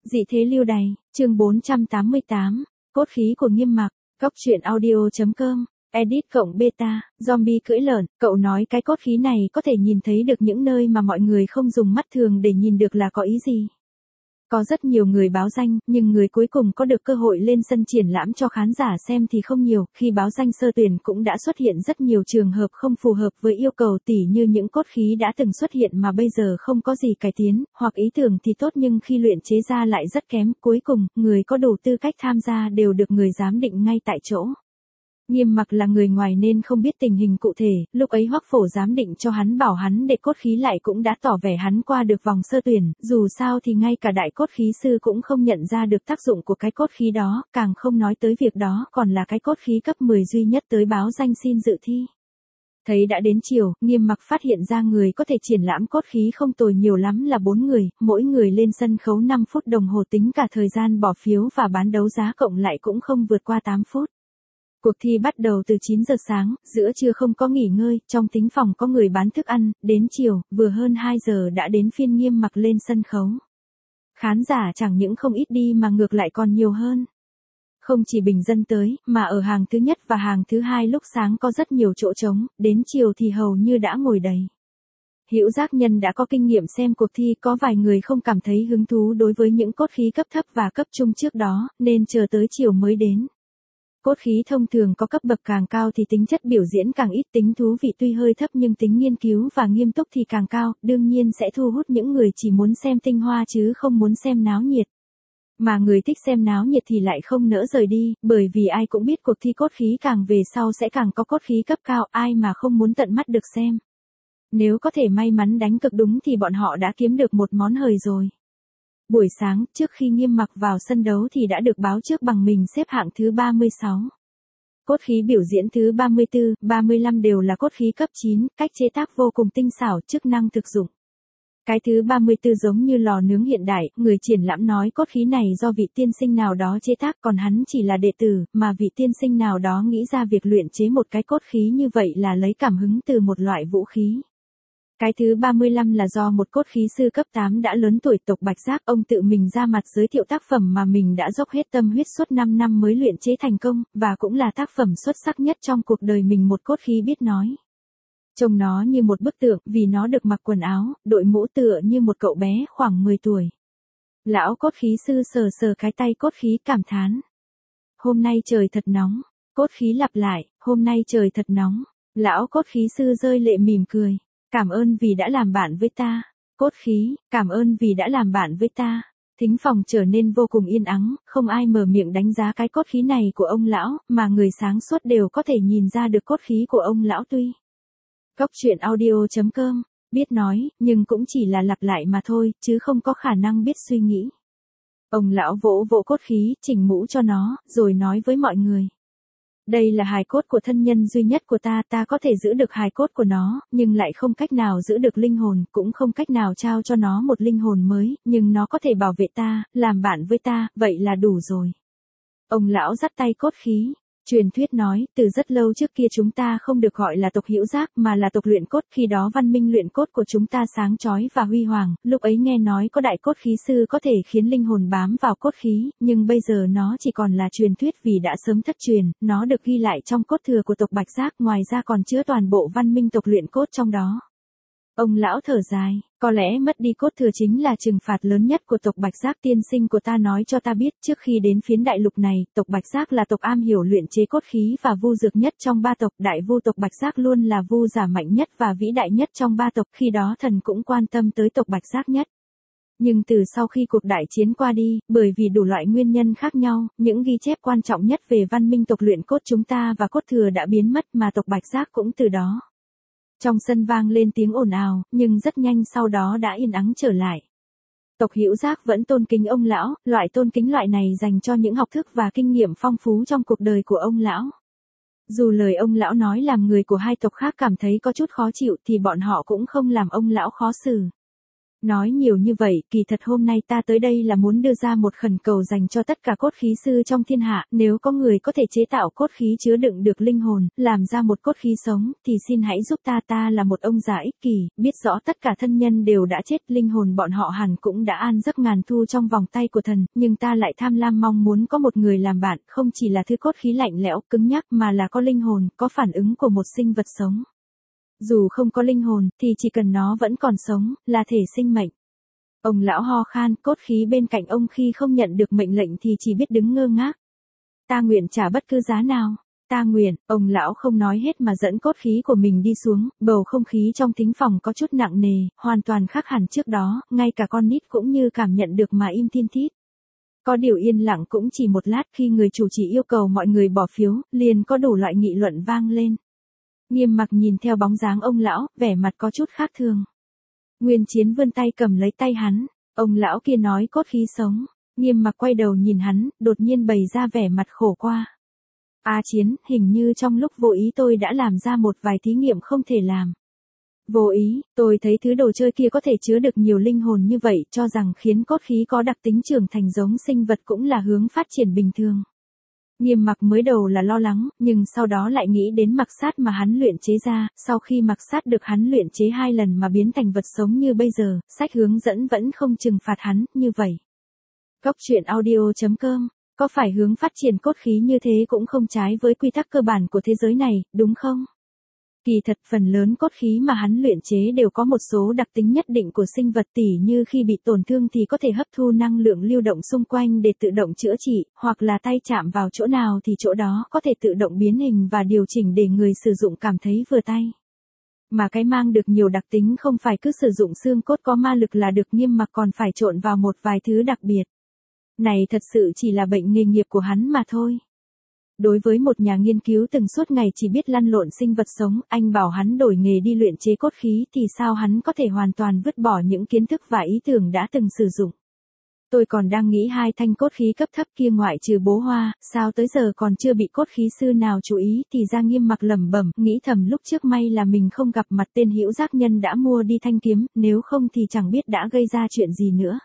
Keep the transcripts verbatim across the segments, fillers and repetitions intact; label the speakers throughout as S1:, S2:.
S1: Dị thế lưu đày, chương bốn trăm tám mươi tám, cốt khí của Nghiêm Mặc, Cóc truyện audio chấm com, edit cộng beta, zombie cưỡi lợn, cậu nói cái cốt khí này có thể nhìn thấy được những nơi mà mọi người không dùng mắt thường để nhìn được là có ý gì? Có rất nhiều người báo danh, nhưng người cuối cùng có được cơ hội lên sân triển lãm cho khán giả xem thì không nhiều, khi báo danh sơ tuyển cũng đã xuất hiện rất nhiều trường hợp không phù hợp với yêu cầu tỉ như những cốt khí đã từng xuất hiện mà bây giờ không có gì cải tiến, hoặc ý tưởng thì tốt nhưng khi luyện chế ra lại rất kém, cuối cùng, người có đủ tư cách tham gia đều được người giám định ngay tại chỗ. Nghiêm Mặc là người ngoài nên không biết tình hình cụ thể, lúc ấy Hoắc Phổ giám định cho hắn bảo hắn để cốt khí lại cũng đã tỏ vẻ hắn qua được vòng sơ tuyển, dù sao thì ngay cả đại cốt khí sư cũng không nhận ra được tác dụng của cái cốt khí đó, càng không nói tới việc đó còn là cái cốt khí cấp mười duy nhất tới báo danh xin dự thi. Thấy đã đến chiều, Nghiêm Mặc phát hiện ra người có thể triển lãm cốt khí không tồi nhiều lắm là bốn người, mỗi người lên sân khấu năm phút đồng hồ tính cả thời gian bỏ phiếu và bán đấu giá cộng lại cũng không vượt qua tám phút. Cuộc thi bắt đầu từ chín giờ sáng, giữa trưa không có nghỉ ngơi, trong thính phòng có người bán thức ăn, đến chiều, vừa hơn hai giờ đã đến phiên Nghiêm Mặc lên sân khấu. Khán giả chẳng những không ít đi mà ngược lại còn nhiều hơn. Không chỉ bình dân tới, mà ở hàng thứ nhất và hàng thứ hai lúc sáng có rất nhiều chỗ trống, đến chiều thì hầu như đã ngồi đầy. Hữu Giác Nhân đã có kinh nghiệm xem cuộc thi, có vài người không cảm thấy hứng thú đối với những cốt khí cấp thấp và cấp trung trước đó, nên chờ tới chiều mới đến. Cốt khí thông thường có cấp bậc càng cao thì tính chất biểu diễn càng ít, tính thú vị tuy hơi thấp nhưng tính nghiên cứu và nghiêm túc thì càng cao, đương nhiên sẽ thu hút những người chỉ muốn xem tinh hoa chứ không muốn xem náo nhiệt. Mà người thích xem náo nhiệt thì lại không nỡ rời đi, bởi vì ai cũng biết cuộc thi cốt khí càng về sau sẽ càng có cốt khí cấp cao, ai mà không muốn tận mắt được xem. Nếu có thể may mắn đánh cực đúng thì bọn họ đã kiếm được một món hời rồi. Buổi sáng, trước khi Nghiêm Mặc vào sân đấu thì đã được báo trước bằng mình xếp hạng thứ ba mươi sáu. Cốt khí biểu diễn thứ ba mươi tư, ba mươi lăm đều là cốt khí cấp chín, cách chế tác vô cùng tinh xảo, chức năng thực dụng. Cái thứ ba mươi tư giống như lò nướng hiện đại, người triển lãm nói cốt khí này do vị tiên sinh nào đó chế tác, còn hắn chỉ là đệ tử, mà vị tiên sinh nào đó nghĩ ra việc luyện chế một cái cốt khí như vậy là lấy cảm hứng từ một loại vũ khí. Cái thứ ba mươi lăm là do một cốt khí sư cấp tám đã lớn tuổi tộc Bạch Giác, ông tự mình ra mặt giới thiệu tác phẩm mà mình đã dốc hết tâm huyết suốt năm năm mới luyện chế thành công, và cũng là tác phẩm xuất sắc nhất trong cuộc đời mình một cốt khí biết nói. Trông nó như một bức tượng, vì nó được mặc quần áo, đội mũ tựa như một cậu bé khoảng mười tuổi. Lão cốt khí sư sờ sờ cái tay cốt khí cảm thán. Hôm nay trời thật nóng, cốt khí lặp lại, hôm nay trời thật nóng, lão cốt khí sư rơi lệ mỉm cười. Cảm ơn vì đã làm bạn với ta. Cốt khí, cảm ơn vì đã làm bạn với ta. Thính phòng trở nên vô cùng yên ắng, không ai mở miệng đánh giá cái cốt khí này của ông lão, mà người sáng suốt đều có thể nhìn ra được cốt khí của ông lão tuy. Cóc truyện audio chấm com, biết nói, nhưng cũng chỉ là lặp lại mà thôi, chứ không có khả năng biết suy nghĩ. Ông lão vỗ vỗ cốt khí, chỉnh mũ cho nó, rồi nói với mọi người. Đây là hài cốt của thân nhân duy nhất của ta, ta có thể giữ được hài cốt của nó, nhưng lại không cách nào giữ được linh hồn, cũng không cách nào trao cho nó một linh hồn mới, nhưng nó có thể bảo vệ ta, làm bạn với ta, vậy là đủ rồi. Ông lão dắt tay cốt khí. Truyền thuyết nói, từ rất lâu trước kia chúng ta không được gọi là tộc Hữu Giác mà là tộc luyện cốt, khi đó văn minh luyện cốt của chúng ta sáng chói và huy hoàng, lúc ấy nghe nói có đại cốt khí sư có thể khiến linh hồn bám vào cốt khí, nhưng bây giờ nó chỉ còn là truyền thuyết vì đã sớm thất truyền, nó được ghi lại trong cốt thừa của tộc Bạch Giác, ngoài ra còn chứa toàn bộ văn minh tộc luyện cốt trong đó. Ông lão thở dài, có lẽ mất đi cốt thừa chính là trừng phạt lớn nhất của tộc Bạch Giác. Tiên sinh của ta nói cho ta biết, trước khi đến phiến đại lục này, tộc Bạch Giác là tộc am hiểu luyện chế cốt khí và vu dược nhất trong ba tộc, đại vu tộc Bạch Giác luôn là vu giả mạnh nhất và vĩ đại nhất trong ba tộc, khi đó thần cũng quan tâm tới tộc Bạch Giác nhất. Nhưng từ sau khi cuộc đại chiến qua đi, bởi vì đủ loại nguyên nhân khác nhau, những ghi chép quan trọng nhất về văn minh tộc luyện cốt chúng ta và cốt thừa đã biến mất, mà tộc Bạch Giác cũng từ đó. Trong sân vang lên tiếng ồn ào, nhưng rất nhanh sau đó đã yên ắng trở lại. Tộc Hữu Giác vẫn tôn kính ông lão, loại tôn kính loại này dành cho những học thức và kinh nghiệm phong phú trong cuộc đời của ông lão. Dù lời ông lão nói làm người của hai tộc khác cảm thấy có chút khó chịu thì bọn họ cũng không làm ông lão khó xử. Nói nhiều như vậy, kỳ thật hôm nay ta tới đây là muốn đưa ra một khẩn cầu dành cho tất cả cốt khí sư trong thiên hạ, nếu có người có thể chế tạo cốt khí chứa đựng được linh hồn, làm ra một cốt khí sống, thì xin hãy giúp ta. Ta là một ông già ích kỷ, biết rõ tất cả thân nhân đều đã chết, linh hồn bọn họ hẳn cũng đã an giấc ngàn thu trong vòng tay của thần, nhưng ta lại tham lam mong muốn có một người làm bạn, không chỉ là thứ cốt khí lạnh lẽo, cứng nhắc mà là có linh hồn, có phản ứng của một sinh vật sống. Dù không có linh hồn, thì chỉ cần nó vẫn còn sống, là thể sinh mệnh. Ông lão ho khan, cốt khí bên cạnh ông khi không nhận được mệnh lệnh thì chỉ biết đứng ngơ ngác. Ta nguyện trả bất cứ giá nào. Ta nguyện, ông lão không nói hết mà dẫn cốt khí của mình đi xuống, bầu không khí trong thính phòng có chút nặng nề, hoàn toàn khác hẳn trước đó, ngay cả con nít cũng như cảm nhận được mà im thiên thít. Có điều yên lặng cũng chỉ một lát, khi người chủ chỉ yêu cầu mọi người bỏ phiếu, liền có đủ loại nghị luận vang lên. Nghiêm Mặc nhìn theo bóng dáng ông lão, vẻ mặt có chút khác thường. Nguyên Chiến vươn tay cầm lấy tay hắn, ông lão kia nói cốt khí sống. Nghiêm Mặc quay đầu nhìn hắn, đột nhiên bày ra vẻ mặt khổ qua. A Chiến, hình như trong lúc vô ý tôi đã làm ra một vài thí nghiệm không thể làm. Vô ý, tôi thấy thứ đồ chơi kia có thể chứa được nhiều linh hồn như vậy, cho rằng khiến cốt khí có đặc tính trưởng thành giống sinh vật cũng là hướng phát triển bình thường. Nghiêm Mặc mới đầu là lo lắng, nhưng sau đó lại nghĩ đến mặc sát mà hắn luyện chế ra, sau khi mặc sát được hắn luyện chế hai lần mà biến thành vật sống như bây giờ, sách hướng dẫn vẫn không trừng phạt hắn, như vậy. Cốc truyện audio chấm com, có phải hướng phát triển cốt khí như thế cũng không trái với quy tắc cơ bản của thế giới này, đúng không? Kỳ thật phần lớn cốt khí mà hắn luyện chế đều có một số đặc tính nhất định của sinh vật, tỉ như khi bị tổn thương thì có thể hấp thu năng lượng lưu động xung quanh để tự động chữa trị, hoặc là tay chạm vào chỗ nào thì chỗ đó có thể tự động biến hình và điều chỉnh để người sử dụng cảm thấy vừa tay. Mà cái mang được nhiều đặc tính không phải cứ sử dụng xương cốt có ma lực là được, Nghiêm Mặc còn phải trộn vào một vài thứ đặc biệt. Này thật sự chỉ là bệnh nghề nghiệp của hắn mà thôi. Đối với một nhà nghiên cứu từng suốt ngày chỉ biết lăn lộn sinh vật sống, anh bảo hắn đổi nghề đi luyện chế cốt khí thì sao hắn có thể hoàn toàn vứt bỏ những kiến thức và ý tưởng đã từng sử dụng. Tôi còn đang nghĩ hai thanh cốt khí cấp thấp kia ngoại trừ bố Hoa, sao tới giờ còn chưa bị cốt khí sư nào chú ý, thì ra Nghiêm Mặc lẩm bẩm, nghĩ thầm lúc trước may là mình không gặp mặt tên hữu giác nhân đã mua đi thanh kiếm, nếu không thì chẳng biết đã gây ra chuyện gì nữa.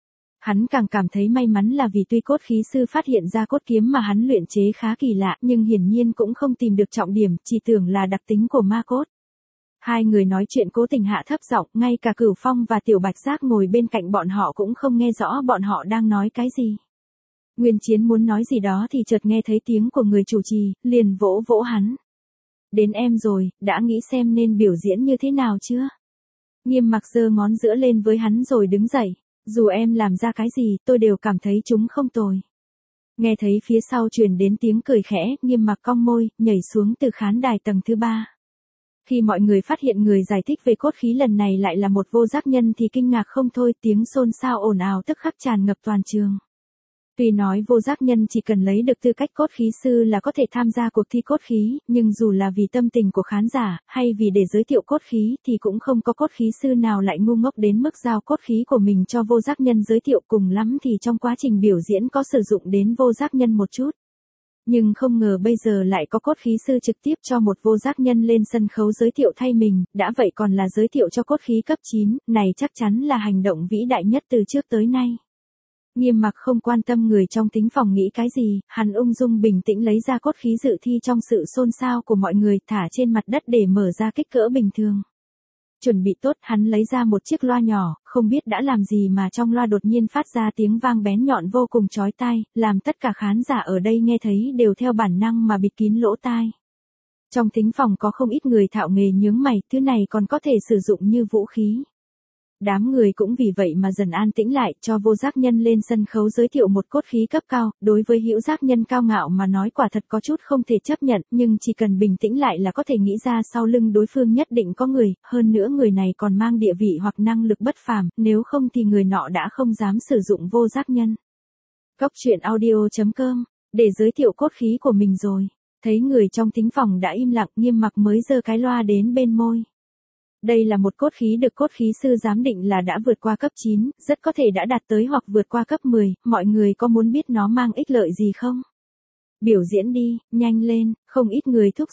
S1: Hắn càng cảm thấy may mắn là vì tuy cốt khí sư phát hiện ra cốt kiếm mà hắn luyện chế khá kỳ lạ, nhưng hiển nhiên cũng không tìm được trọng điểm, chỉ tưởng là đặc tính của ma cốt. Hai người nói chuyện cố tình hạ thấp giọng, ngay cả Cửu Phong và Tiểu Bạch Giác ngồi bên cạnh bọn họ cũng không nghe rõ bọn họ đang nói cái gì. Nguyên Chiến muốn nói gì đó thì chợt nghe thấy tiếng của người chủ trì, liền vỗ vỗ hắn. Đến em rồi, đã nghĩ xem nên biểu diễn như thế nào chưa? Nghiêm Mặc giơ ngón giữa lên với hắn rồi đứng dậy. Dù em làm ra cái gì, tôi đều cảm thấy chúng không tồi. Nghe thấy phía sau truyền đến tiếng cười khẽ, Nghiêm Mặc cong môi, nhảy xuống từ khán đài tầng thứ ba. Khi mọi người phát hiện người giải thích về cốt khí lần này lại là một vô giác nhân thì kinh ngạc không thôi, tiếng xôn xao ồn ào tức khắc tràn ngập toàn trường. Tuy nói vô giác nhân chỉ cần lấy được tư cách cốt khí sư là có thể tham gia cuộc thi cốt khí, nhưng dù là vì tâm tình của khán giả, hay vì để giới thiệu cốt khí thì cũng không có cốt khí sư nào lại ngu ngốc đến mức giao cốt khí của mình cho vô giác nhân giới thiệu, cùng lắm thì trong quá trình biểu diễn có sử dụng đến vô giác nhân một chút. Nhưng không ngờ bây giờ lại có cốt khí sư trực tiếp cho một vô giác nhân lên sân khấu giới thiệu thay mình, đã vậy còn là giới thiệu cho cốt khí cấp chín, này chắc chắn là hành động vĩ đại nhất từ trước tới nay. Nghiêm Mặc không quan tâm người trong thính phòng nghĩ cái gì, hắn ung dung bình tĩnh lấy ra cốt khí dự thi trong sự xôn xao của mọi người, thả trên mặt đất để mở ra kích cỡ bình thường. Chuẩn bị tốt, hắn lấy ra một chiếc loa nhỏ, không biết đã làm gì mà trong loa đột nhiên phát ra tiếng vang bén nhọn vô cùng chói tai, làm tất cả khán giả ở đây nghe thấy đều theo bản năng mà bịt kín lỗ tai. Trong thính phòng có không ít người thạo nghề nhướng mày, thứ này còn có thể sử dụng như vũ khí. Đám người cũng vì vậy mà dần an tĩnh lại, cho vô giác nhân lên sân khấu giới thiệu một cốt khí cấp cao, đối với hữu giác nhân cao ngạo mà nói quả thật có chút không thể chấp nhận, nhưng chỉ cần bình tĩnh lại là có thể nghĩ ra sau lưng đối phương nhất định có người, hơn nữa người này còn mang địa vị hoặc năng lực bất phàm, nếu không thì người nọ đã không dám sử dụng vô giác nhân. Cốc truyện audio chấm com, để giới thiệu cốt khí của mình rồi, thấy người trong thính phòng đã im lặng, Nghiêm Mặc mới giơ cái loa đến bên môi. Đây là một cốt khí được cốt khí sư giám định là đã vượt qua cấp chín, rất có thể đã đạt tới hoặc vượt qua cấp mười, mọi người có muốn biết nó mang ích lợi gì không? Biểu diễn đi, nhanh lên, không ít người thúc giục.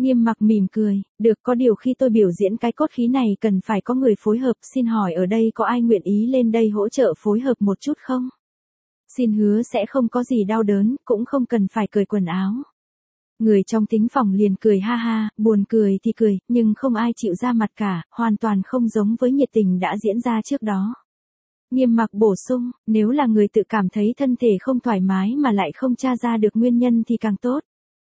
S1: Nghiêm mặc mỉm cười, được, có điều khi tôi biểu diễn cái cốt khí này cần phải có người phối hợp, xin hỏi ở đây có ai nguyện ý lên đây hỗ trợ phối hợp một chút không? Xin hứa sẽ không có gì đau đớn, cũng không cần phải cởi quần áo. Người trong thính phòng liền cười ha ha, buồn cười thì cười, nhưng không ai chịu ra mặt cả, hoàn toàn không giống với nhiệt tình đã diễn ra trước đó. Nghiêm mặc bổ sung, nếu là người tự cảm thấy thân thể không thoải mái mà lại không tra ra được nguyên nhân thì càng tốt.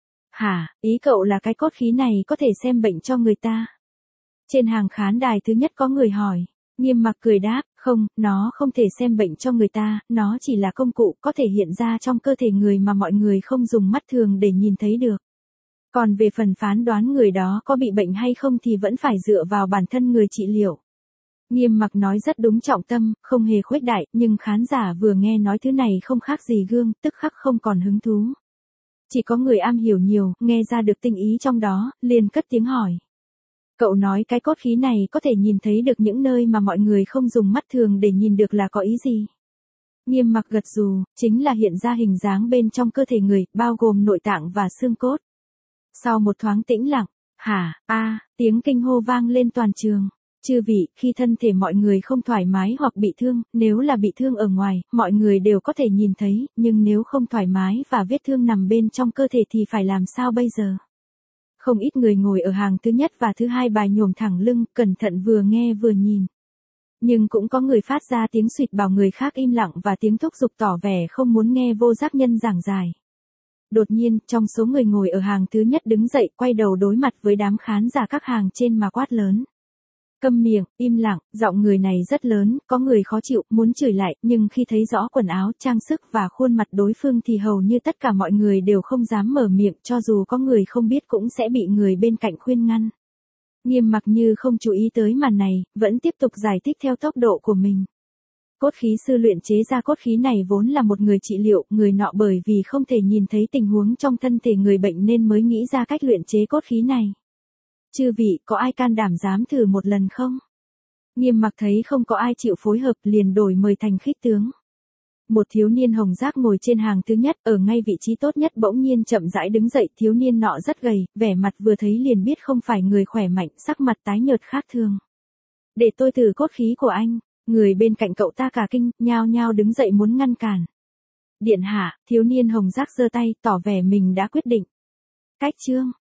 S1: Hả, ý cậu là cái cốt khí này có thể xem bệnh cho người ta? Trên hàng khán đài thứ nhất có người hỏi. Nghiêm mặc cười đáp, không, nó không thể xem bệnh cho người ta, nó chỉ là công cụ có thể hiện ra trong cơ thể người mà mọi người không dùng mắt thường để nhìn thấy được. Còn về phần phán đoán người đó có bị bệnh hay không thì vẫn phải dựa vào bản thân người trị liệu. Nghiêm mặc nói rất đúng trọng tâm, không hề khuếch đại, nhưng khán giả vừa nghe nói thứ này không khác gì gương, tức khắc không còn hứng thú. Chỉ có người am hiểu nhiều, nghe ra được tinh ý trong đó, liền cất tiếng hỏi. Cậu nói cái cốt khí này có thể nhìn thấy được những nơi mà mọi người không dùng mắt thường để nhìn được là có ý gì? Nghiêm mặc gật gù, chính là hiện ra hình dáng bên trong cơ thể người, bao gồm nội tạng và xương cốt. Sau một thoáng tĩnh lặng, hả, a, tiếng kinh hô vang lên toàn trường. Chư vị, khi thân thể mọi người không thoải mái hoặc bị thương, nếu là bị thương ở ngoài, mọi người đều có thể nhìn thấy, nhưng nếu không thoải mái và vết thương nằm bên trong cơ thể thì phải làm sao bây giờ? Không ít người ngồi ở hàng thứ nhất và thứ hai bài nhổm thẳng lưng, cẩn thận vừa nghe vừa nhìn. Nhưng cũng có người phát ra tiếng suýt bảo người khác im lặng và tiếng thúc giục tỏ vẻ không muốn nghe vô giác nhân giảng giải. Đột nhiên, trong số người ngồi ở hàng thứ nhất đứng dậy, quay đầu đối mặt với đám khán giả các hàng trên mà quát lớn. Câm miệng, im lặng, giọng người này rất lớn, có người khó chịu, muốn chửi lại, nhưng khi thấy rõ quần áo, trang sức và khuôn mặt đối phương thì hầu như tất cả mọi người đều không dám mở miệng, cho dù có người không biết cũng sẽ bị người bên cạnh khuyên ngăn. Nghiêm mặc như không chú ý tới màn này, vẫn tiếp tục giải thích theo tốc độ của mình. Cốt khí sư luyện chế ra cốt khí này vốn là một người trị liệu, người nọ bởi vì không thể nhìn thấy tình huống trong thân thể người bệnh nên mới nghĩ ra cách luyện chế cốt khí này. Chư vị, có ai can đảm dám thử một lần không? Nghiêm mặc thấy không có ai chịu phối hợp liền đổi mời thành khích tướng. Một thiếu niên hồng giác ngồi trên hàng thứ nhất, ở ngay vị trí tốt nhất bỗng nhiên chậm rãi đứng dậy, thiếu niên nọ rất gầy, vẻ mặt vừa thấy liền biết không phải người khỏe mạnh, sắc mặt tái nhợt khác thường. Để tôi thử cốt khí của anh, người bên cạnh cậu ta cả kinh, nhao nhao đứng dậy muốn ngăn cản. Điện hạ, thiếu niên hồng giác giơ tay, tỏ vẻ mình đã quyết định. Cách chương.